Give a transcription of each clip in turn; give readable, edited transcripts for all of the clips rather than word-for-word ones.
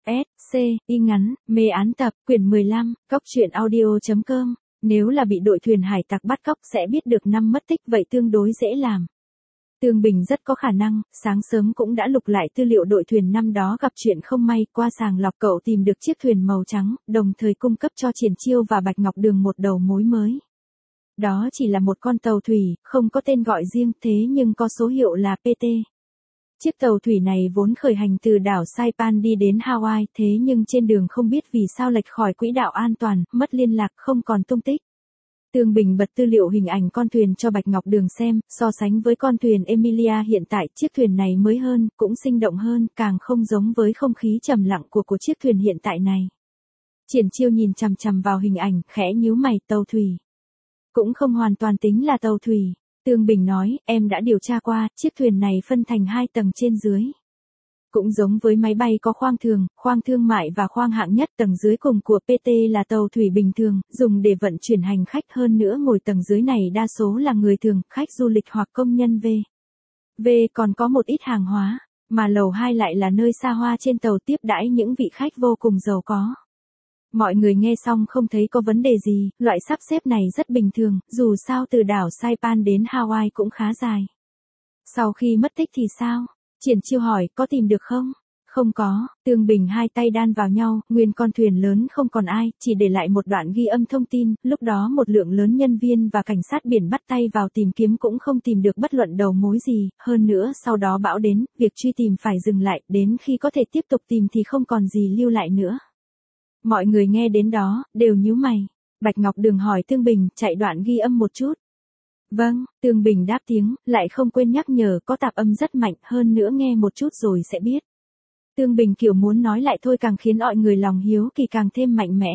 S, C, y ngắn, mê án tập, quyển 15, cóc truyện audio.com. Nếu là bị đội thuyền hải tặc bắt cóc sẽ biết được năm mất tích vậy tương đối dễ làm. Tương Bình rất có khả năng, sáng sớm cũng đã lục lại tư liệu đội thuyền năm đó gặp chuyện không may, qua sàng lọc cậu tìm được chiếc thuyền màu trắng, đồng thời cung cấp cho Triển Chiêu và Bạch Ngọc Đường một đầu mối mới. Đó chỉ là một con tàu thủy, không có tên gọi riêng thế nhưng có số hiệu là PT. Chiếc tàu thủy này vốn khởi hành từ đảo Saipan đi đến Hawaii, thế nhưng trên đường không biết vì sao lệch khỏi quỹ đạo an toàn, mất liên lạc, không còn tung tích. Tương Bình bật tư liệu hình ảnh con thuyền cho Bạch Ngọc Đường xem, so sánh với con thuyền Emilia hiện tại, chiếc thuyền này mới hơn, cũng sinh động hơn, càng không giống với không khí trầm lặng của chiếc thuyền hiện tại này. Triển Chiêu nhìn chằm chằm vào hình ảnh, khẽ nhíu mày, tàu thủy. Cũng không hoàn toàn tính là tàu thủy. Tương Bình nói, em đã điều tra qua, chiếc thuyền này phân thành 2 tầng trên dưới. Cũng giống với máy bay có khoang thương mại và khoang hạng nhất, tầng dưới cùng của PT là tàu thủy bình thường, dùng để vận chuyển hành khách, hơn nữa ngồi tầng dưới này đa số là người thường, khách du lịch hoặc công nhân V còn có một ít hàng hóa, mà lầu 2 lại là nơi xa hoa trên tàu tiếp đãi những vị khách vô cùng giàu có. Mọi người nghe xong không thấy có vấn đề gì, loại sắp xếp này rất bình thường, dù sao từ đảo Saipan đến Hawaii cũng khá dài. Sau khi mất tích thì sao? Triển Chiêu hỏi, có tìm được không? Không có, Tương Bình hai tay đan vào nhau, nguyên con thuyền lớn không còn ai, chỉ để lại một đoạn ghi âm thông tin, lúc đó một lượng lớn nhân viên và cảnh sát biển bắt tay vào tìm kiếm cũng không tìm được bất luận đầu mối gì, hơn nữa sau đó bão đến, việc truy tìm phải dừng lại, đến khi có thể tiếp tục tìm thì không còn gì lưu lại nữa. Mọi người nghe đến đó, đều nhíu mày. Bạch Ngọc Đường hỏi Tương Bình, chạy đoạn ghi âm một chút. Vâng, Tương Bình đáp tiếng, lại không quên nhắc nhở có tạp âm rất mạnh, hơn nữa nghe một chút rồi sẽ biết. Tương Bình kiểu muốn nói lại thôi càng khiến mọi người lòng hiếu kỳ càng thêm mạnh mẽ.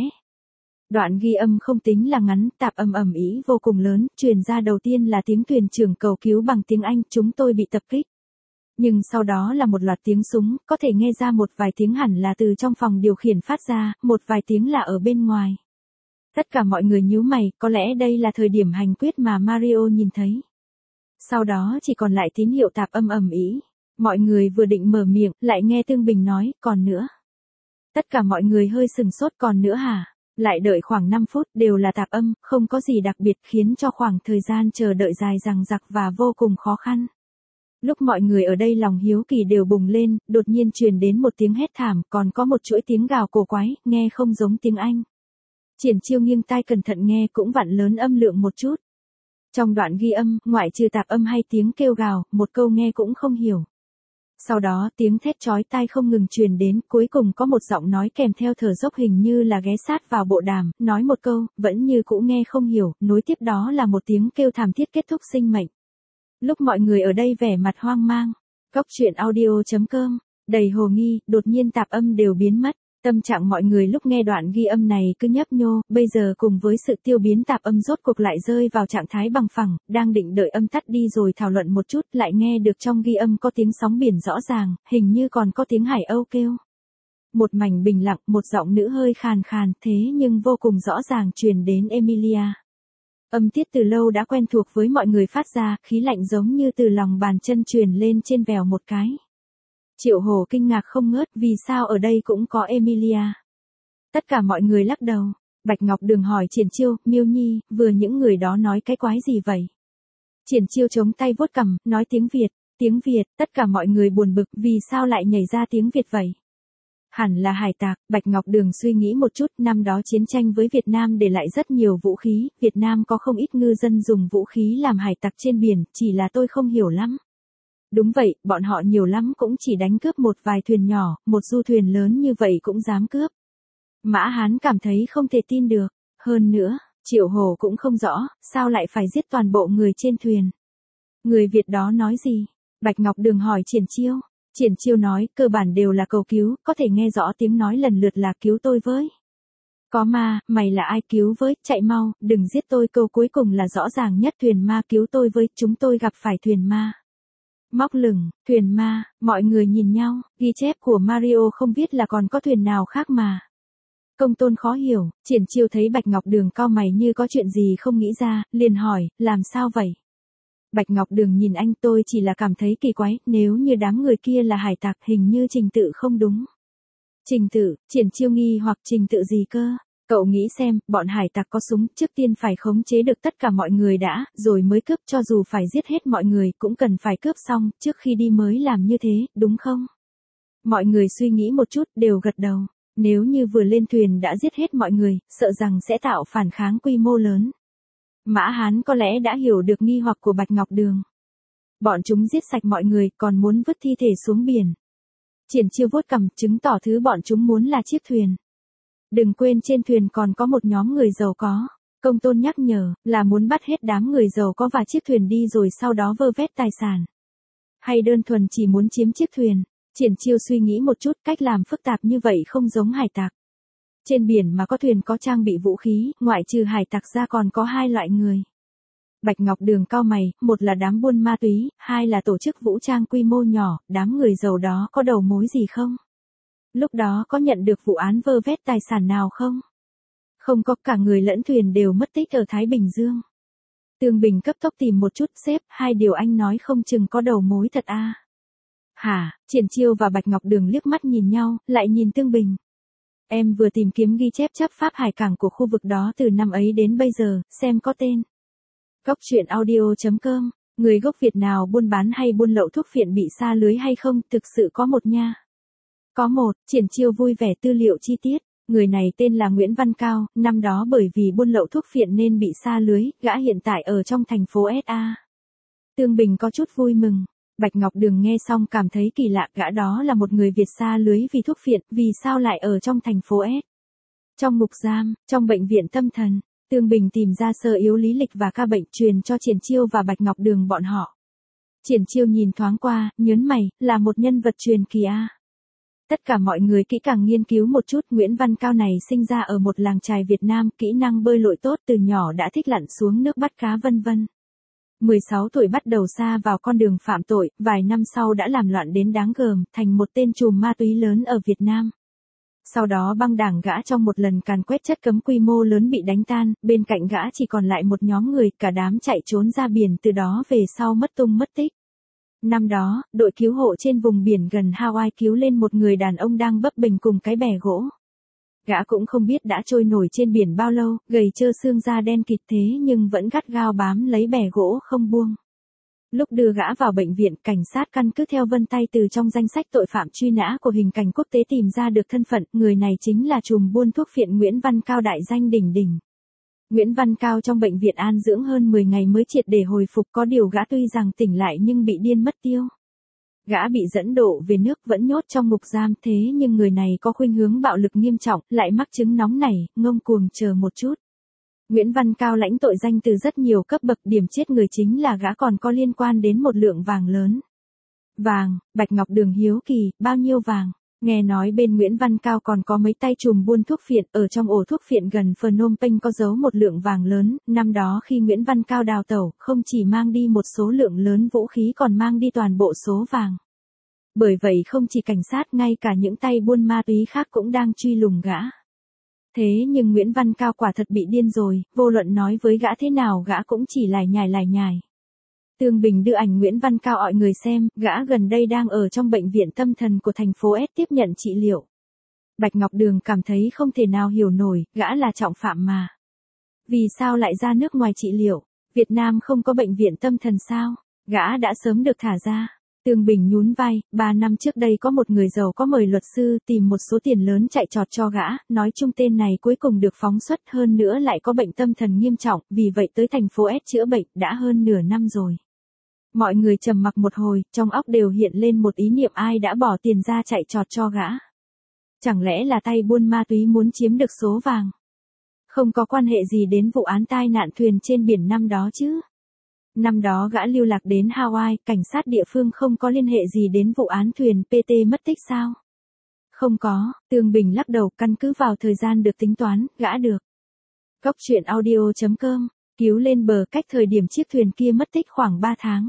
Đoạn ghi âm không tính là ngắn, tạp âm ầm ĩ vô cùng lớn, truyền ra đầu tiên là tiếng thuyền trưởng cầu cứu bằng tiếng Anh, chúng tôi bị tập kích. Nhưng sau đó là một loạt tiếng súng, có thể nghe ra một vài tiếng hẳn là từ trong phòng điều khiển phát ra, một vài tiếng là ở bên ngoài. Tất cả mọi người nhíu mày, có lẽ đây là thời điểm hành quyết mà Mario nhìn thấy. Sau đó chỉ còn lại tín hiệu tạp âm ầm ĩ. Mọi người vừa định mở miệng, lại nghe Tương Bình nói, còn nữa. Tất cả mọi người hơi sừng sốt, còn nữa hả? Lại đợi khoảng 5 phút, đều là tạp âm, không có gì đặc biệt, khiến cho khoảng thời gian chờ đợi dài dằng dặc và vô cùng khó khăn. Lúc mọi người ở đây lòng hiếu kỳ đều bùng lên, đột nhiên truyền đến một tiếng hét thảm, còn có một chuỗi tiếng gào cổ quái, nghe không giống tiếng Anh. Triển Chiêu nghiêng tai cẩn thận nghe cũng vặn lớn âm lượng một chút. Trong đoạn ghi âm, ngoại trừ tạp âm hay tiếng kêu gào, một câu nghe cũng không hiểu. Sau đó tiếng thét chói tai không ngừng truyền đến, cuối cùng có một giọng nói kèm theo thở dốc hình như là ghé sát vào bộ đàm, nói một câu, vẫn như cũ nghe không hiểu, nối tiếp đó là một tiếng kêu thảm thiết kết thúc sinh mệnh. Lúc mọi người ở đây vẻ mặt hoang mang, cóc truyện audio.com, đầy hồ nghi, đột nhiên tạp âm đều biến mất. Tâm trạng mọi người lúc nghe đoạn ghi âm này cứ nhấp nhô, bây giờ cùng với sự tiêu biến tạp âm rốt cuộc lại rơi vào trạng thái bằng phẳng, đang định đợi âm tắt đi rồi thảo luận một chút, lại nghe được trong ghi âm có tiếng sóng biển rõ ràng, hình như còn có tiếng hải âu kêu. Một mảnh bình lặng, một giọng nữ hơi khàn khàn, thế nhưng vô cùng rõ ràng truyền đến Emilia. Âm tiết từ lâu đã quen thuộc với mọi người phát ra, khí lạnh giống như từ lòng bàn chân truyền lên trên vèo một cái. Triệu Hổ kinh ngạc không ngớt, vì sao ở đây cũng có Emilia. Tất cả mọi người lắc đầu. Bạch Ngọc Đường hỏi Triển Chiêu, Miêu Nhi, vừa những người đó nói cái quái gì vậy? Triển Chiêu chống tay vuốt cằm, nói tiếng Việt, tất cả mọi người buồn bực, vì sao lại nhảy ra tiếng Việt vậy? Hẳn là hải tặc. Bạch Ngọc Đường suy nghĩ một chút, năm đó chiến tranh với Việt Nam để lại rất nhiều vũ khí, Việt Nam có không ít ngư dân dùng vũ khí làm hải tặc trên biển, chỉ là tôi không hiểu lắm. Đúng vậy, bọn họ nhiều lắm cũng chỉ đánh cướp một vài thuyền nhỏ, một du thuyền lớn như vậy cũng dám cướp. Mã Hán cảm thấy không thể tin được. Hơn nữa, Triệu Hổ cũng không rõ, sao lại phải giết toàn bộ người trên thuyền. Người Việt đó nói gì? Bạch Ngọc Đường hỏi Triển Chiêu. Triển Chiêu nói, cơ bản đều là cầu cứu, có thể nghe rõ tiếng nói lần lượt là cứu tôi với. Có ma, mày là ai, cứu với, chạy mau, đừng giết tôi, câu cuối cùng là rõ ràng nhất, thuyền ma, cứu tôi với, chúng tôi gặp phải thuyền ma. Móc lửng, thuyền ma, mọi người nhìn nhau, ghi chép của Mario không biết là còn có thuyền nào khác mà. Công Tôn khó hiểu, Triển Chiêu thấy Bạch Ngọc Đường cau mày như có chuyện gì không nghĩ ra, liền hỏi, làm sao vậy? Bạch Ngọc Đường nhìn anh, tôi chỉ là cảm thấy kỳ quái, nếu như đám người kia là hải tặc hình như trình tự không đúng. Trình tự, Triển Chiêu nghi hoặc trình tự gì cơ? Cậu nghĩ xem, bọn hải tặc có súng, trước tiên phải khống chế được tất cả mọi người đã, rồi mới cướp, cho dù phải giết hết mọi người, cũng cần phải cướp xong, trước khi đi mới làm như thế, đúng không? Mọi người suy nghĩ một chút, đều gật đầu. Nếu như vừa lên thuyền đã giết hết mọi người, sợ rằng sẽ tạo phản kháng quy mô lớn. Mã Hán có lẽ đã hiểu được nghi hoặc của Bạch Ngọc Đường. Bọn chúng giết sạch mọi người, còn muốn vứt thi thể xuống biển. Triển Chiêu vuốt cằm, chứng tỏ thứ bọn chúng muốn là chiếc thuyền. Đừng quên trên thuyền còn có một nhóm người giàu có. Công Tôn nhắc nhở, là muốn bắt hết đám người giàu có và chiếc thuyền đi rồi sau đó vơ vét tài sản. Hay đơn thuần chỉ muốn chiếm chiếc thuyền. Triển Chiêu suy nghĩ một chút, cách làm phức tạp như vậy không giống hải tặc. Trên biển mà có thuyền có trang bị vũ khí, ngoại trừ hải tặc ra còn có hai loại người. Bạch Ngọc Đường cau mày, một là đám buôn ma túy, hai là tổ chức vũ trang quy mô nhỏ, đám người giàu đó có đầu mối gì không? Lúc đó có nhận được vụ án vơ vét tài sản nào không? Không có, cả người lẫn thuyền đều mất tích ở Thái Bình Dương. Tương Bình cấp tốc tìm một chút, sếp, hai điều anh nói không chừng có đầu mối thật à? Hả? Triển Chiêu và Bạch Ngọc Đường liếc mắt nhìn nhau, lại nhìn Tương Bình. Em vừa tìm kiếm ghi chép chấp pháp hải cảng của khu vực đó từ năm ấy đến bây giờ, xem có tên. Cốc truyện audio.com, người gốc Việt nào buôn bán hay buôn lậu thuốc phiện bị sa lưới hay không, thực sự có một nha. Có một, Triển Chiêu vui vẻ tư liệu chi tiết. Người này tên là Nguyễn Văn Cao, năm đó bởi vì buôn lậu thuốc phiện nên bị sa lưới, gã hiện tại ở trong thành phố SA. Tương Bình có chút vui mừng. Bạch Ngọc Đường nghe xong cảm thấy kỳ lạ, gã đó là một người Việt sa lưới vì thuốc phiện, vì sao lại ở trong thành phố S? Trong ngục giam, trong bệnh viện tâm thần, Tương Bình tìm ra sơ yếu lý lịch và ca bệnh truyền cho Triển Chiêu và Bạch Ngọc Đường bọn họ. Triển Chiêu nhìn thoáng qua, nhớn mày, là một nhân vật truyền kỳ a. Tất cả mọi người kỹ càng nghiên cứu một chút, Nguyễn Văn Cao này sinh ra ở một làng chài Việt Nam, kỹ năng bơi lội tốt, từ nhỏ đã thích lặn xuống nước bắt cá vân vân. 16 tuổi bắt đầu sa vào con đường phạm tội, vài năm sau đã làm loạn đến đáng gờm, thành một tên trùm ma túy lớn ở Việt Nam. Sau đó băng đảng gã trong một lần càn quét chất cấm quy mô lớn bị đánh tan, bên cạnh gã chỉ còn lại một nhóm người, cả đám chạy trốn ra biển, từ đó về sau mất tung mất tích. Năm đó, đội cứu hộ trên vùng biển gần Hawaii cứu lên một người đàn ông đang bấp bềnh cùng cái bè gỗ. Gã cũng không biết đã trôi nổi trên biển bao lâu, gầy trơ xương da đen kịt thế nhưng vẫn gắt gao bám lấy bè gỗ không buông. Lúc đưa gã vào bệnh viện, cảnh sát căn cứ theo vân tay từ trong danh sách tội phạm truy nã của hình cảnh quốc tế tìm ra được thân phận, người này chính là trùm buôn thuốc phiện Nguyễn Văn Cao, đại danh đỉnh đỉnh. Nguyễn Văn Cao trong bệnh viện an dưỡng hơn 10 ngày mới triệt để hồi phục, có điều gã tuy rằng tỉnh lại nhưng bị điên mất tiêu. Gã bị dẫn độ về nước, vẫn nhốt trong ngục giam, thế nhưng người này có khuynh hướng bạo lực nghiêm trọng, lại mắc chứng nóng nảy, ngông cuồng. Chờ một chút. Nguyễn Văn Cao lãnh tội danh từ rất nhiều cấp bậc, điểm chết người chính là gã còn có liên quan đến một lượng vàng lớn. Vàng? Bạch Ngọc Đường hiếu kỳ, bao nhiêu vàng? Nghe nói bên Nguyễn Văn Cao còn có mấy tay trùm buôn thuốc phiện, ở trong ổ thuốc phiện gần Phnom Penh có giấu một lượng vàng lớn, năm đó khi Nguyễn Văn Cao đào tẩu, không chỉ mang đi một số lượng lớn vũ khí còn mang đi toàn bộ số vàng. Bởi vậy không chỉ cảnh sát, ngay cả những tay buôn ma túy khác cũng đang truy lùng gã. Thế nhưng Nguyễn Văn Cao quả thật bị điên rồi, vô luận nói với gã thế nào gã cũng chỉ lải nhải. Tương Bình đưa ảnh Nguyễn Văn Cao mọi người xem, gã gần đây đang ở trong bệnh viện tâm thần của thành phố S tiếp nhận trị liệu. Bạch Ngọc Đường cảm thấy không thể nào hiểu nổi, gã là trọng phạm mà. Vì sao lại ra nước ngoài trị liệu? Việt Nam không có bệnh viện tâm thần sao? Gã đã sớm được thả ra. Tương Bình nhún vai, 3 năm trước đây có một người giàu có mời luật sư tìm một số tiền lớn chạy trọt cho gã, nói chung tên này cuối cùng được phóng xuất, hơn nữa lại có bệnh tâm thần nghiêm trọng, vì vậy tới thành phố S chữa bệnh, đã hơn nửa năm rồi. Mọi người trầm mặc một hồi, trong óc đều hiện lên một ý niệm, ai đã bỏ tiền ra chạy trọt cho gã. Chẳng lẽ là tay buôn ma túy muốn chiếm được số vàng? Không có quan hệ gì đến vụ án tai nạn thuyền trên biển năm đó chứ? Năm đó gã lưu lạc đến Hawaii, cảnh sát địa phương không có liên hệ gì đến vụ án thuyền PT mất tích sao? Không có, Tương Bình lắc đầu, căn cứ vào thời gian được tính toán, gã được. Cốc truyện audio.com, cứu lên bờ cách thời điểm chiếc thuyền kia mất tích khoảng 3 tháng.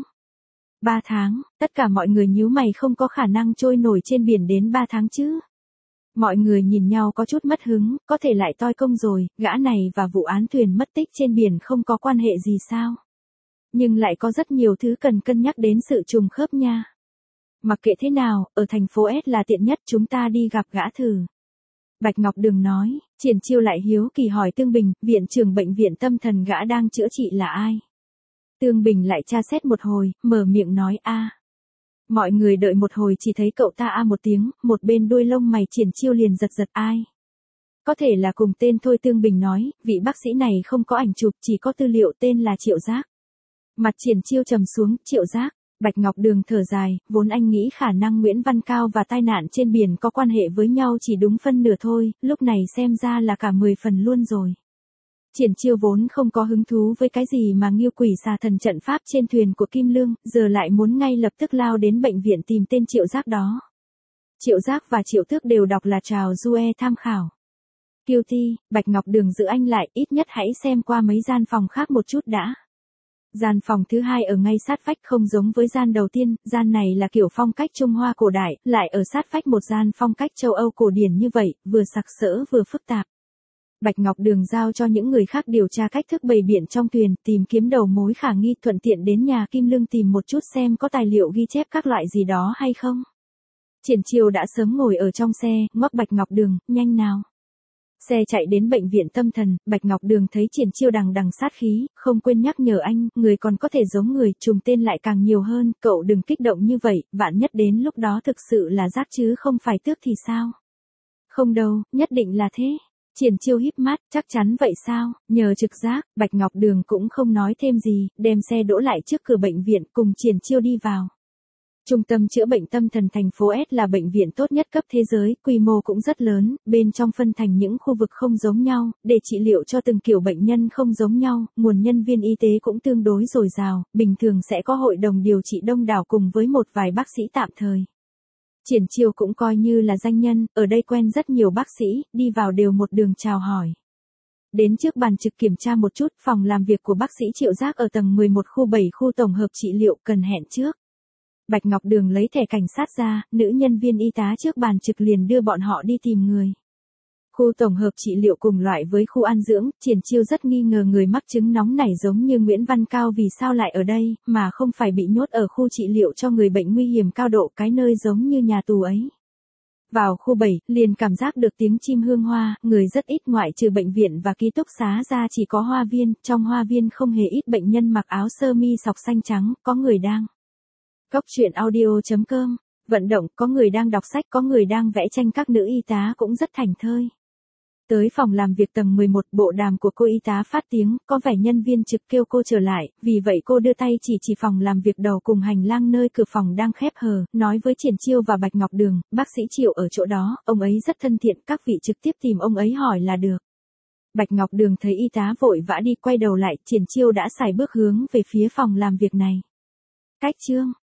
3 tháng, tất cả mọi người nhíu mày, không có khả năng trôi nổi trên biển đến 3 tháng chứ. Mọi người nhìn nhau có chút mất hứng, có thể lại toi công rồi, gã này và vụ án thuyền mất tích trên biển không có quan hệ gì sao? Nhưng lại có rất nhiều thứ cần cân nhắc đến sự trùng khớp nha. Mặc kệ thế nào, ở thành phố S là tiện nhất, chúng ta đi gặp gã thử. Bạch Ngọc Đường nói. Triển Chiêu lại hiếu kỳ hỏi Tương Bình, viện trưởng bệnh viện tâm thần gã đang chữa trị là ai? Tương Bình lại tra xét một hồi, mở miệng nói a. Mọi người đợi một hồi chỉ thấy cậu ta a một tiếng, một bên đuôi lông mày Triển Chiêu liền giật giật ai. Có thể là cùng tên thôi. Tương Bình nói, vị bác sĩ này không có ảnh chụp, chỉ có tư liệu, tên là Triệu Giác. Mặt Triển Chiêu trầm xuống, Triệu Giác. Bạch Ngọc Đường thở dài, vốn anh nghĩ khả năng Nguyễn Văn Cao và tai nạn trên biển có quan hệ với nhau chỉ đúng phân nửa thôi, lúc này xem ra là cả 10 phần luôn rồi. Triển Chiêu vốn không có hứng thú với cái gì mà Ngưu Quỷ Xà Thần trận pháp trên thuyền của Kim Lương, giờ lại muốn ngay lập tức lao đến bệnh viện tìm tên Triệu Giác đó. Triệu Giác và Triệu Tước đều đọc là Trào Due tham khảo. Kiêu Ti, Bạch Ngọc Đường giữ anh lại, ít nhất hãy xem qua mấy gian phòng khác một chút đã. Gian phòng thứ hai ở ngay sát vách, không giống với gian đầu tiên, gian này là kiểu phong cách Trung Hoa cổ đại, lại ở sát vách một gian phong cách châu Âu cổ điển như vậy, vừa sặc sỡ vừa phức tạp. Bạch Ngọc Đường giao cho những người khác điều tra cách thức bày biện trong thuyền, tìm kiếm đầu mối khả nghi, thuận tiện đến nhà Kim Lương tìm một chút xem có tài liệu ghi chép các loại gì đó hay không. Triển Chiêu đã sớm ngồi ở trong xe, ngoắc Bạch Ngọc Đường, nhanh nào. Xe chạy đến bệnh viện tâm thần, Bạch Ngọc Đường thấy Triển Chiêu đằng đằng sát khí, không quên nhắc nhở anh, người còn có thể giống người, trùng tên lại càng nhiều hơn, cậu đừng kích động như vậy, vạn nhất đến lúc đó thực sự là Giác chứ không phải Tước thì sao? Không đâu, nhất định là thế. Triển Chiêu híp mắt, chắc chắn vậy sao? Nhờ trực giác, Bạch Ngọc Đường cũng không nói thêm gì, đem xe đỗ lại trước cửa bệnh viện, cùng Triển Chiêu đi vào. Trung tâm chữa bệnh tâm thần thành phố S là bệnh viện tốt nhất cấp thế giới, quy mô cũng rất lớn, bên trong phân thành những khu vực không giống nhau, để trị liệu cho từng kiểu bệnh nhân không giống nhau, nguồn nhân viên y tế cũng tương đối dồi dào, bình thường sẽ có hội đồng điều trị đông đảo cùng với một vài bác sĩ tạm thời. Triển Chiêu cũng coi như là danh nhân, ở đây quen rất nhiều bác sĩ, đi vào đều một đường chào hỏi. Đến trước bàn trực kiểm tra một chút, phòng làm việc của bác sĩ Triệu Giác ở tầng 11 khu 7 khu tổng hợp trị liệu, cần hẹn trước. Bạch Ngọc Đường lấy thẻ cảnh sát ra, nữ nhân viên y tá trước bàn trực liền đưa bọn họ đi tìm người. Khu tổng hợp trị liệu cùng loại với khu an dưỡng, Triển Chiêu rất nghi ngờ người mắc chứng nóng nảy giống như Nguyễn Văn Cao vì sao lại ở đây, mà không phải bị nhốt ở khu trị liệu cho người bệnh nguy hiểm cao độ, cái nơi giống như nhà tù ấy. Vào khu 7, liền cảm giác được tiếng chim hương hoa, người rất ít, ngoại trừ bệnh viện và ký túc xá ra chỉ có hoa viên, trong hoa viên không hề ít bệnh nhân mặc áo sơ mi sọc xanh trắng, có người đang Cốc truyện audio.com, vận động, có người đang đọc sách, có người đang vẽ tranh, các nữ y tá cũng rất thảnh thơi. Tới phòng làm việc tầng 11, bộ đàm của cô y tá phát tiếng, có vẻ nhân viên trực kêu cô trở lại, vì vậy cô đưa tay chỉ phòng làm việc đầu cùng hành lang nơi cửa phòng đang khép hờ, nói với Triển Chiêu và Bạch Ngọc Đường, bác sĩ Triệu ở chỗ đó, ông ấy rất thân thiện, các vị trực tiếp tìm ông ấy hỏi là được. Bạch Ngọc Đường thấy y tá vội vã đi, quay đầu lại, Triển Chiêu đã sải bước hướng về phía phòng làm việc này. Cách chương